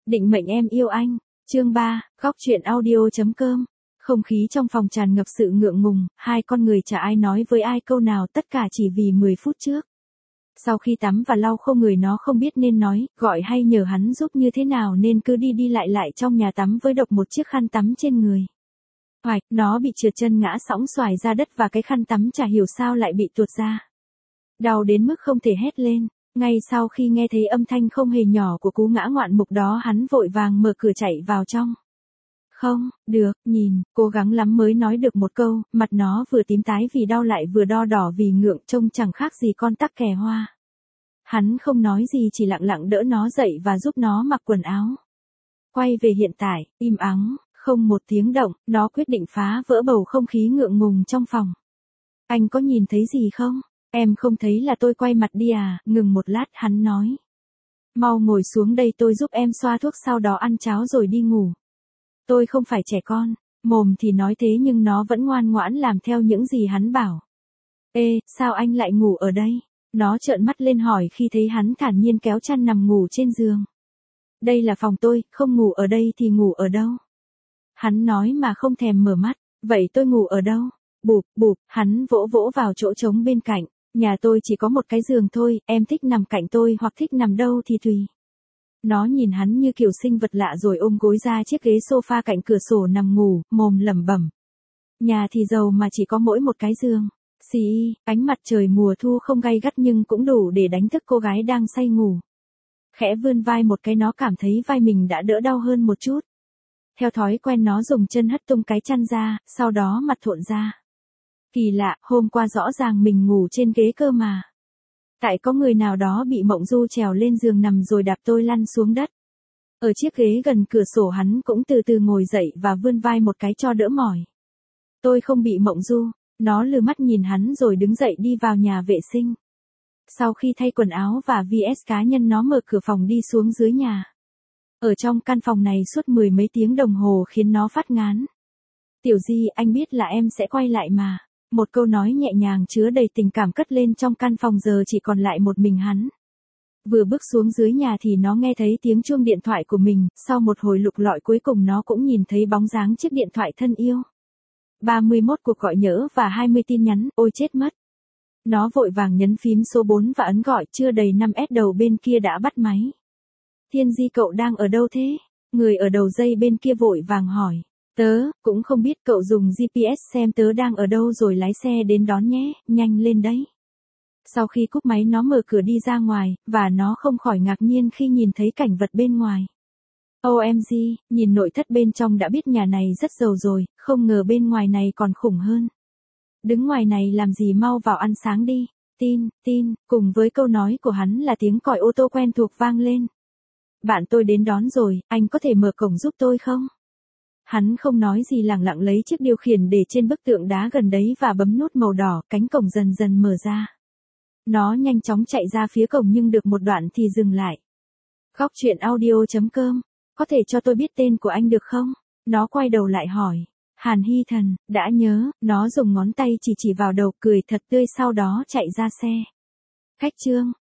Định mệnh em yêu anh. Chương 3, góc truyện audio.com. Không khí trong phòng tràn ngập sự ngượng ngùng, hai con người chả ai nói với ai câu nào, tất cả chỉ vì 10 phút trước. Sau khi tắm và lau khô người nó không biết nên nói, gọi hay nhờ hắn giúp như thế nào nên cứ đi đi lại trong nhà tắm với độc một chiếc khăn tắm trên người. Hoài, nó bị trượt chân ngã sõng xoài ra đất và cái khăn tắm chả hiểu sao lại bị tuột ra. Đau đến mức không thể hét lên. Ngay sau khi nghe thấy âm thanh không hề nhỏ của cú ngã ngoạn mục đó, hắn vội vàng mở cửa chạy vào trong. Không, được, nhìn, cố gắng lắm mới nói được một câu, mặt nó vừa tím tái vì đau lại vừa đo đỏ vì ngượng, trông chẳng khác gì con tắc kè hoa. Hắn không nói gì, chỉ lặng lặng đỡ nó dậy và giúp nó mặc quần áo. Quay về hiện tại, im ắng, không một tiếng động, nó quyết định phá vỡ bầu không khí ngượng ngùng trong phòng. Anh có nhìn thấy gì không? Em không thấy là tôi quay mặt đi à? Ngừng một lát hắn nói. Mau ngồi xuống đây tôi giúp em xoa thuốc, sau đó ăn cháo rồi đi ngủ. Tôi không phải trẻ con. Mồm thì nói thế nhưng nó vẫn ngoan ngoãn làm theo những gì hắn bảo. Ê, sao anh lại ngủ ở đây? Nó trợn mắt lên hỏi khi thấy hắn thản nhiên kéo chăn nằm ngủ trên giường. Đây là phòng tôi, không ngủ ở đây thì ngủ ở đâu? Hắn nói mà không thèm mở mắt. Vậy tôi ngủ ở đâu? Bụp, bụp, hắn vỗ vỗ vào chỗ trống bên cạnh. Nhà tôi chỉ có một cái giường thôi, em thích nằm cạnh tôi hoặc thích nằm đâu thì tùy. Nó nhìn hắn như kiểu sinh vật lạ rồi ôm gối ra chiếc ghế sofa cạnh cửa sổ nằm ngủ, mồm lẩm bẩm. Nhà thì giàu mà chỉ có mỗi một cái giường. Xì, ánh mặt trời mùa thu không gay gắt nhưng cũng đủ để đánh thức cô gái đang say ngủ. Khẽ vươn vai một cái, nó cảm thấy vai mình đã đỡ đau hơn một chút. Theo thói quen nó dùng chân hất tung cái chăn ra, sau đó mặt thuộn ra. Kỳ lạ, hôm qua rõ ràng mình ngủ trên ghế cơ mà. Tại có người nào đó bị mộng du trèo lên giường nằm rồi đạp tôi lăn xuống đất. Ở chiếc ghế gần cửa sổ hắn cũng từ từ ngồi dậy và vươn vai một cái cho đỡ mỏi. Tôi không bị mộng du. Nó lừ mắt nhìn hắn rồi đứng dậy đi vào nhà vệ sinh. Sau khi thay quần áo và vs cá nhân, nó mở cửa phòng đi xuống dưới nhà. Ở trong căn phòng này suốt 10 mấy tiếng đồng hồ khiến nó phát ngán. Tiểu Di, anh biết là em sẽ quay lại mà. Một câu nói nhẹ nhàng chứa đầy tình cảm cất lên trong căn phòng giờ chỉ còn lại một mình hắn. Vừa bước xuống dưới nhà thì nó nghe thấy tiếng chuông điện thoại của mình, sau một hồi lục lọi cuối cùng nó cũng nhìn thấy bóng dáng chiếc điện thoại thân yêu. 31 cuộc gọi nhỡ và 20 tin nhắn, ôi chết mất. Nó vội vàng nhấn phím số 4 và ấn gọi, chưa đầy 5S đầu bên kia đã bắt máy. Thiên Di, cậu đang ở đâu thế? Người ở đầu dây bên kia vội vàng hỏi. Tớ, cũng không biết, cậu dùng GPS xem tớ đang ở đâu rồi lái xe đến đón nhé, nhanh lên đấy. Sau khi cúp máy nó mở cửa đi ra ngoài, và nó không khỏi ngạc nhiên khi nhìn thấy cảnh vật bên ngoài. OMG, nhìn nội thất bên trong đã biết nhà này rất giàu rồi, không ngờ bên ngoài này còn khủng hơn. Đứng ngoài này làm gì, mau vào ăn sáng đi. Tin, cùng với câu nói của hắn là tiếng còi ô tô quen thuộc vang lên. Bạn tôi đến đón rồi, anh có thể mở cổng giúp tôi không? Hắn không nói gì, lẳng lặng lấy chiếc điều khiển để trên bức tượng đá gần đấy và bấm nút màu đỏ, cánh cổng dần dần mở ra. Nó nhanh chóng chạy ra phía cổng nhưng được một đoạn thì dừng lại. Góc truyện audio.com, có thể cho tôi biết tên của anh được không? Nó quay đầu lại hỏi. Hàn Hy Thần, đã nhớ, nó dùng ngón tay chỉ vào đầu, cười thật tươi sau đó chạy ra xe. Khách trương,